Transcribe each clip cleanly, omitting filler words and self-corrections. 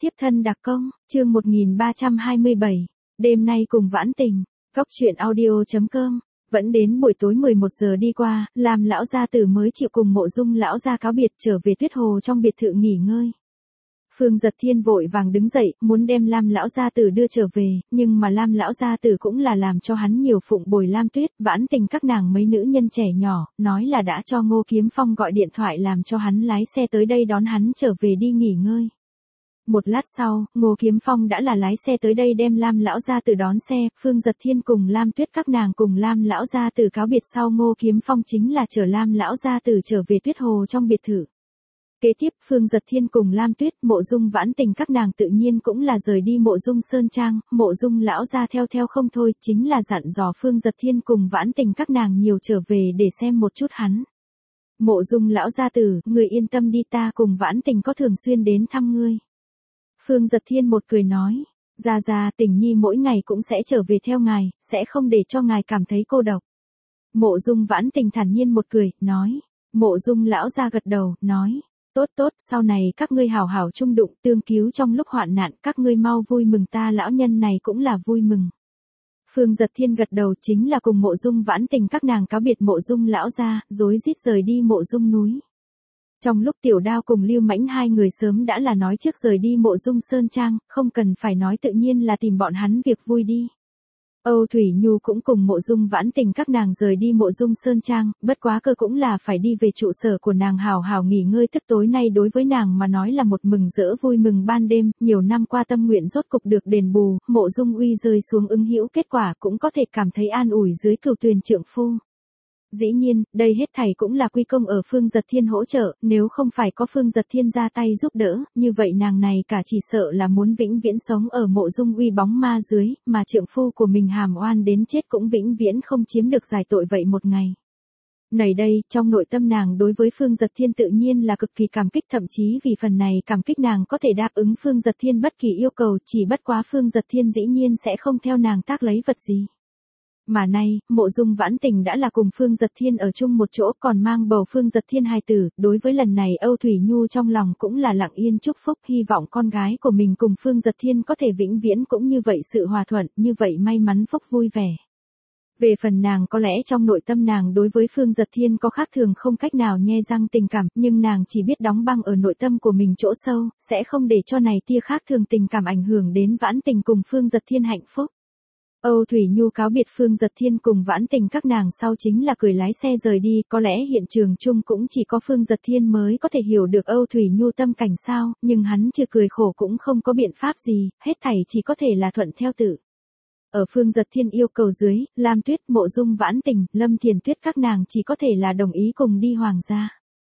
Tiếp thân đặc công, chương 1327, đêm nay cùng vãn tình, góc truyện audio.com, vẫn đến buổi tối 11 giờ đi qua, Lam lão gia tử mới chịu cùng Mộ Dung lão gia cáo biệt trở về Tuyết Hồ trong biệt thự nghỉ ngơi. Phương Giật Thiên vội vàng đứng dậy, muốn đem Lam lão gia tử đưa trở về, nhưng mà Lam lão gia tử cũng là làm cho hắn nhiều phụng bồi Lam Tuyết, vãn tình các nàng mấy nữ nhân trẻ nhỏ, nói là đã cho Ngô Kiếm Phong gọi điện thoại làm cho hắn lái xe tới đây đón hắn trở về đi nghỉ ngơi. Một lát sau, Ngô Kiếm Phong đã là lái xe tới đây đem Lam lão gia tử đón xe, Phương Giật Thiên cùng Lam Tuyết các nàng cùng Lam lão gia tử cáo biệt sau Ngô Kiếm Phong chính là chở Lam lão gia tử trở về Tuyết Hồ trong biệt thự. Kế tiếp Phương Giật Thiên cùng Lam Tuyết, Mộ Dung vãn tình các nàng tự nhiên cũng là rời đi Mộ Dung Sơn Trang, Mộ Dung lão gia theo không thôi, chính là dặn dò Phương Giật Thiên cùng vãn tình các nàng nhiều trở về để xem một chút hắn. Mộ Dung lão gia tử, người yên tâm đi, ta cùng vãn tình có thường xuyên đến thăm ngươi. Phương Giật Thiên một cười nói, ra tình nhi mỗi ngày cũng sẽ trở về theo ngài, sẽ không để cho ngài cảm thấy cô độc. Mộ Dung vãn tình thản nhiên một cười, nói. Mộ Dung lão gia gật đầu, nói. Tốt, sau này các ngươi hảo hảo chung đụng, tương cứu trong lúc hoạn nạn, các ngươi mau vui mừng, ta lão nhân này cũng là vui mừng. Phương Giật Thiên gật đầu, chính là cùng Mộ Dung vãn tình các nàng cáo biệt Mộ Dung lão gia, rối rít rời đi Mộ Dung núi. Trong lúc Tiểu Đao cùng Lưu Mãnh hai người sớm đã là nói trước rời đi Mộ Dung Sơn Trang, không cần phải nói tự nhiên là tìm bọn hắn việc vui đi. Âu Thủy Nhu cũng cùng Mộ Dung vãn tình các nàng rời đi Mộ Dung Sơn Trang, bất quá cơ cũng là phải đi về trụ sở của nàng hào hào nghỉ ngơi, tức tối nay đối với nàng mà nói là một mừng rỡ vui mừng ban đêm, nhiều năm qua tâm nguyện rốt cục được đền bù, Mộ Dung Uy rơi xuống ứng hữu, kết quả cũng có thể cảm thấy an ủi dưới cửu tuyền trượng phu. Dĩ nhiên, đây hết thảy cũng là quy công ở Phương Giật Thiên hỗ trợ, nếu không phải có Phương Giật Thiên ra tay giúp đỡ, như vậy nàng này cả chỉ sợ là muốn vĩnh viễn sống ở Mộ Dung Uy bóng ma dưới, mà trượng phu của mình hàm oan đến chết cũng vĩnh viễn không chiếm được giải tội vậy một ngày. Này đây, trong nội tâm nàng đối với Phương Giật Thiên tự nhiên là cực kỳ cảm kích, thậm chí vì phần này cảm kích nàng có thể đáp ứng Phương Giật Thiên bất kỳ yêu cầu, chỉ bất quá Phương Giật Thiên dĩ nhiên sẽ không theo nàng tác lấy vật gì. Mà nay, Mộ Dung vãn tình đã là cùng Phương Giật Thiên ở chung một chỗ, còn mang bầu Phương Giật Thiên hài tử, đối với lần này Âu Thủy Nhu trong lòng cũng là lặng yên chúc phúc, hy vọng con gái của mình cùng Phương Giật Thiên có thể vĩnh viễn cũng như vậy sự hòa thuận, như vậy may mắn phúc vui vẻ. Về phần nàng, có lẽ trong nội tâm nàng đối với Phương Giật Thiên có khác thường không cách nào nhe răng tình cảm, nhưng nàng chỉ biết đóng băng ở nội tâm của mình chỗ sâu, sẽ không để cho này tia khác thường tình cảm ảnh hưởng đến vãn tình cùng Phương Giật Thiên hạnh phúc. Âu Thủy Nhu cáo biệt Phương Giật Thiên cùng vãn tình các nàng sau chính là cười lái xe rời đi, có lẽ hiện trường chung cũng chỉ có Phương Giật Thiên mới có thể hiểu được Âu Thủy Nhu tâm cảnh sao, nhưng hắn chưa cười khổ cũng không có biện pháp gì, hết thảy chỉ có thể là thuận theo tự. Ở Phương Giật Thiên yêu cầu dưới, Lam Tuyết, Mộ Dung vãn tình, Lâm Thiền Tuyết các nàng chỉ có thể là đồng ý cùng đi Hoàng gia.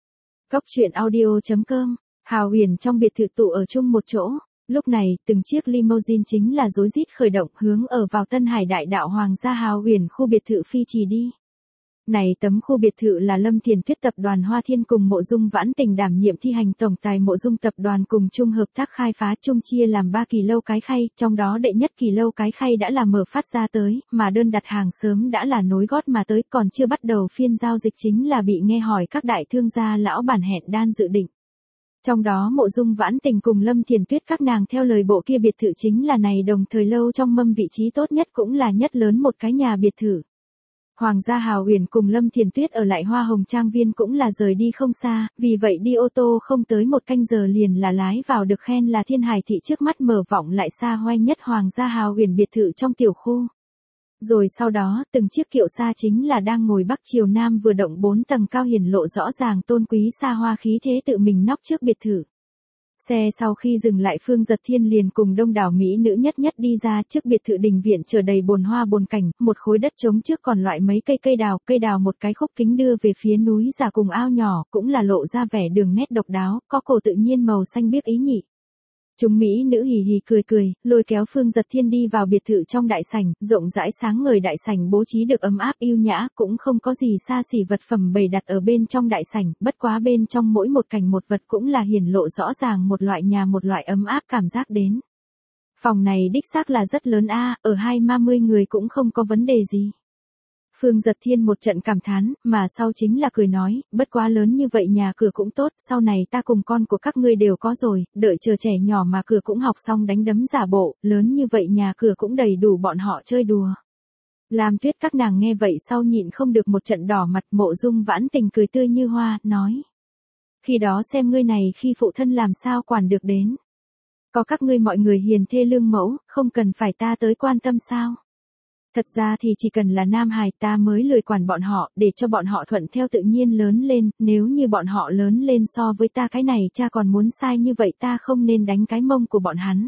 Góc truyện audio.com, Hào Huyền trong biệt thự tụ ở chung một chỗ. Lúc này, từng chiếc limousine chính là rối rít khởi động hướng ở vào Tân Hải Đại Đạo Hoàng gia Hào Huyền khu biệt thự phi trì đi. Này tấm khu biệt thự là Lâm Thiền Tuyết tập đoàn Hoa Thiên cùng Mộ Dung vãn tình đảm nhiệm thi hành tổng tài Mộ Dung tập đoàn cùng chung hợp tác khai phá, chung chia làm 3 kỳ lâu cái khay, trong đó đệ nhất kỳ lâu cái khay đã là mở phát ra tới, mà đơn đặt hàng sớm đã là nối gót mà tới, còn chưa bắt đầu phiên giao dịch chính là bị nghe hỏi các đại thương gia lão bản hẹn đan dự định. Trong đó Mộ Dung vãn tình cùng Lâm Thiền Tuyết các nàng theo lời bộ kia biệt thự chính là này đồng thời lâu trong mâm vị trí tốt nhất cũng là nhất lớn một cái nhà biệt thự. Hoàng gia Hào Huyền cùng Lâm Thiền Tuyết ở lại Hoa Hồng Trang Viên cũng là rời đi không xa, vì vậy đi ô tô không tới một canh giờ liền là lái vào được khen là Thiên Hải thị trước mắt mở vọng lại xa hoa nhất Hoàng gia Hào Huyền biệt thự trong tiểu khu. Rồi sau đó, từng chiếc kiệu xa chính là đang ngồi bắc chiều nam vừa động 4 tầng cao hiển lộ rõ ràng tôn quý xa hoa khí thế tự mình nóc trước biệt thự. Xe sau khi dừng lại Phương Giật Thiên liền cùng đông đảo mỹ nữ nhất đi ra trước biệt thự đình viện chờ đầy bồn hoa bồn cảnh, một khối đất trống trước còn loại mấy cây đào một cái khúc kính đưa về phía núi già cùng ao nhỏ, cũng là lộ ra vẻ đường nét độc đáo, có cổ tự nhiên màu xanh biếc ý nhị. Chúng mỹ nữ hì hì cười, lôi kéo Phương Giật Thiên đi vào biệt thự trong đại sảnh, rộng rãi sáng ngời đại sảnh bố trí được ấm áp yêu nhã, cũng không có gì xa xỉ vật phẩm bày đặt ở bên trong đại sảnh, bất quá bên trong mỗi một cảnh một vật cũng là hiển lộ rõ ràng một loại nhà một loại ấm áp cảm giác đến. Phòng này đích xác là rất lớn ở 20-30 người cũng không có vấn đề gì. Phương Giật Thiên một trận cảm thán, mà sau chính là cười nói, bất quá lớn như vậy nhà cửa cũng tốt, sau này ta cùng con của các ngươi đều có rồi, đợi chờ trẻ nhỏ mà cửa cũng học xong đánh đấm giả bộ, lớn như vậy nhà cửa cũng đầy đủ bọn họ chơi đùa. Lam Tuyết các nàng nghe vậy sau nhịn không được một trận đỏ mặt. Mộ Dung Vãn Tình cười tươi như hoa, nói. Khi đó xem ngươi này khi phụ thân làm sao quản được đến. Có các ngươi mọi người hiền thê lương mẫu, không cần phải ta tới quan tâm sao. Thật ra thì chỉ cần là nam hài ta mới lười quản bọn họ, để cho bọn họ thuận theo tự nhiên lớn lên, nếu như bọn họ lớn lên so với ta cái này cha còn muốn sai như vậy ta không nên đánh cái mông của bọn hắn.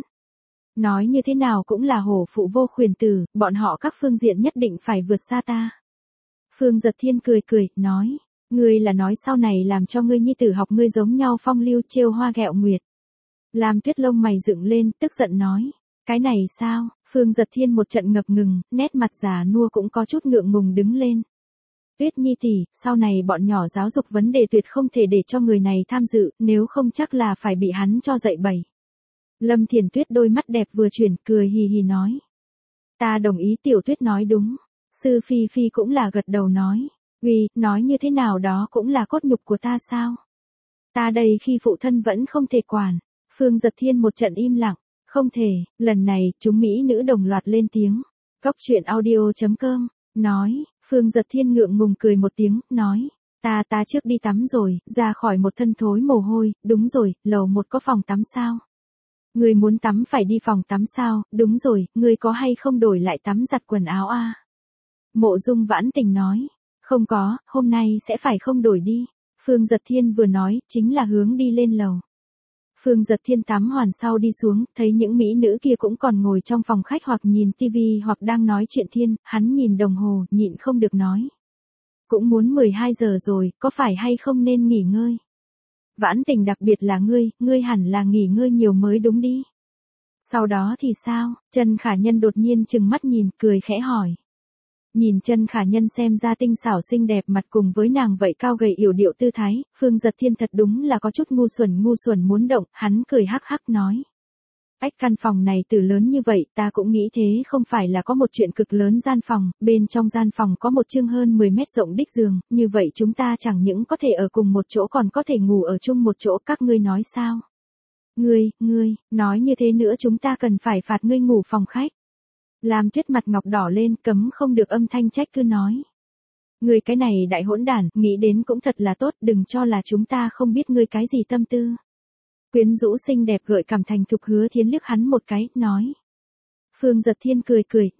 Nói như thế nào cũng là hổ phụ vô khuyển tử, bọn họ các phương diện nhất định phải vượt xa ta. Phương Giật Thiên cười cười, nói, ngươi là nói sau này làm cho ngươi nhi tử học ngươi giống nhau phong lưu trêu hoa ghẹo nguyệt. Lam Tuyết lông mày dựng lên, tức giận nói, cái này sao? Phương Giật Thiên một trận ngập ngừng, nét mặt già nua cũng có chút ngượng ngùng đứng lên. Tuyết nhi tỷ, sau này bọn nhỏ giáo dục vấn đề tuyệt không thể để cho người này tham dự, nếu không chắc là phải bị hắn cho dạy bẩy. Lâm Thiền Tuyết đôi mắt đẹp vừa chuyển, cười hì hì nói. Ta đồng ý Tiểu Tuyết nói đúng. Sư Phi Phi cũng là gật đầu nói. Vì, nói như thế nào đó cũng là cốt nhục của ta sao? Ta đây khi phụ thân vẫn không thể quản. Phương Giật Thiên một trận im lặng. Không thể, lần này, chúng Mỹ nữ đồng loạt lên tiếng. Cóc truyện audio.com, nói, Phương Giật Thiên ngượng ngùng cười một tiếng, nói, ta trước đi tắm rồi, ra khỏi một thân thối mồ hôi, đúng rồi, lầu một có phòng tắm sao? Ngươi muốn tắm phải đi phòng tắm sao, đúng rồi, ngươi có hay không đổi lại tắm giặt quần áo a? Mộ Dung Vãn Tình nói, không có, hôm nay sẽ phải không đổi đi. Phương Giật Thiên vừa nói, chính là hướng đi lên lầu. Phương Giật Thiên tắm hoàn sau đi xuống, thấy những mỹ nữ kia cũng còn ngồi trong phòng khách hoặc nhìn tivi hoặc đang nói chuyện thiên, hắn nhìn đồng hồ, nhịn không được nói. Cũng muốn 12 giờ rồi, có phải hay không nên nghỉ ngơi? Vãn Tình đặc biệt là ngươi hẳn là nghỉ ngơi nhiều mới đúng đi. Sau đó thì sao? Trần Khả Nhân đột nhiên trừng mắt nhìn, cười khẽ hỏi. Nhìn Trần Khả Nhân xem ra tinh xảo xinh đẹp mặt cùng với nàng vậy cao gầy yểu điệu tư thái, Phương Giật Thiên thật đúng là có chút ngu xuẩn muốn động, hắn cười hắc hắc nói. Ách căn phòng này từ lớn như vậy, ta cũng nghĩ thế không phải là có một chuyện cực lớn gian phòng, bên trong gian phòng có một chương hơn 10 mét rộng đích giường, như vậy chúng ta chẳng những có thể ở cùng một chỗ còn có thể ngủ ở chung một chỗ, các ngươi nói sao? Ngươi, nói như thế nữa chúng ta cần phải phạt ngươi ngủ phòng khách. Lam Tuyết mặt ngọc đỏ lên, cấm không được âm thanh trách cứ nói. Ngươi cái này đại hỗn đản, nghĩ đến cũng thật là tốt, đừng cho là chúng ta không biết ngươi cái gì tâm tư. Quyến rũ xinh đẹp gợi cảm thành thục Hứa Thiến liếc hắn một cái, nói. Phương Giật Thiên cười,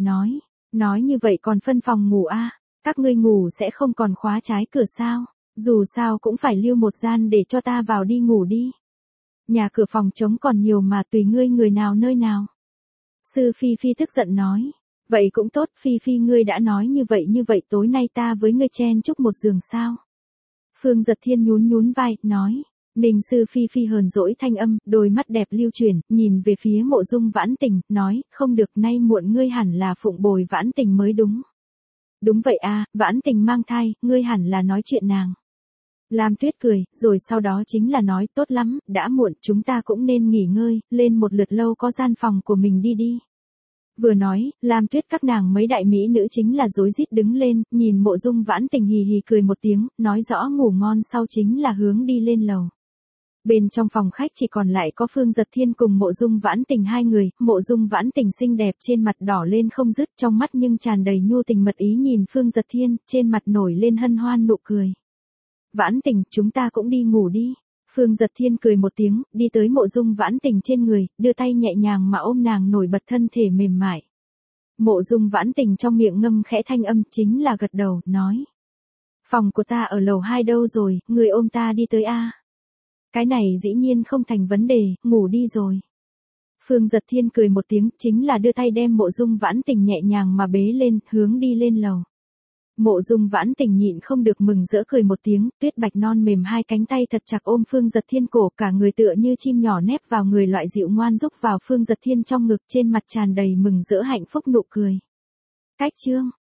nói như vậy còn phân phòng ngủ a? Các ngươi ngủ sẽ không còn khóa trái cửa sao? Dù sao cũng phải lưu một gian để cho ta vào đi ngủ đi. Nhà cửa phòng trống còn nhiều mà tùy ngươi người nào nơi nào. Sư Phi Phi tức giận nói. Vậy cũng tốt, Phi Phi ngươi đã nói như vậy tối nay ta với ngươi chen chúc một giường sao? Phương Giật Thiên nhún vai, nói. Ninh Sư Phi Phi hờn dỗi thanh âm, đôi mắt đẹp lưu chuyển, nhìn về phía Mộ Dung Vãn Tình, nói, không được, nay muộn ngươi hẳn là phụng bồi Vãn Tình mới đúng. Đúng vậy a, Vãn Tình mang thai, ngươi hẳn là nói chuyện nàng. Lam Tuyết cười, rồi sau đó chính là nói, tốt lắm, đã muộn, chúng ta cũng nên nghỉ ngơi, lên một lượt lâu có gian phòng của mình đi. Vừa nói, Lam Tuyết các nàng mấy đại mỹ nữ chính là rối rít đứng lên, nhìn Mộ Dung Vãn Tình hì hì cười một tiếng, nói rõ ngủ ngon sau chính là hướng đi lên lầu. Bên trong phòng khách chỉ còn lại có Phương Giật Thiên cùng Mộ Dung Vãn Tình hai người, Mộ Dung Vãn Tình xinh đẹp trên mặt đỏ lên không dứt, trong mắt nhưng tràn đầy nhu tình mật ý nhìn Phương Giật Thiên, trên mặt nổi lên hân hoan nụ cười. Vãn Tình, chúng ta cũng đi ngủ đi. Phương Giật Thiên cười một tiếng, đi tới Mộ Dung Vãn Tình trên người, đưa tay nhẹ nhàng mà ôm nàng nổi bật thân thể mềm mại. Mộ Dung Vãn Tình trong miệng ngâm khẽ thanh âm chính là gật đầu, nói. Phòng của ta ở lầu 2 đâu rồi, người ôm ta đi tới a. Cái này dĩ nhiên không thành vấn đề, ngủ đi rồi. Phương Giật Thiên cười một tiếng, chính là đưa tay đem Mộ Dung Vãn Tình nhẹ nhàng mà bế lên, hướng đi lên lầu. Mộ Dung Vãn Tình nhịn không được mừng rỡ cười một tiếng, tuyết bạch non mềm hai cánh tay thật chặt ôm Phương Giật Thiên cổ, cả người tựa như chim nhỏ nép vào người loại dịu ngoan rúc vào Phương Giật Thiên trong ngực, trên mặt tràn đầy mừng rỡ hạnh phúc nụ cười. Cách chương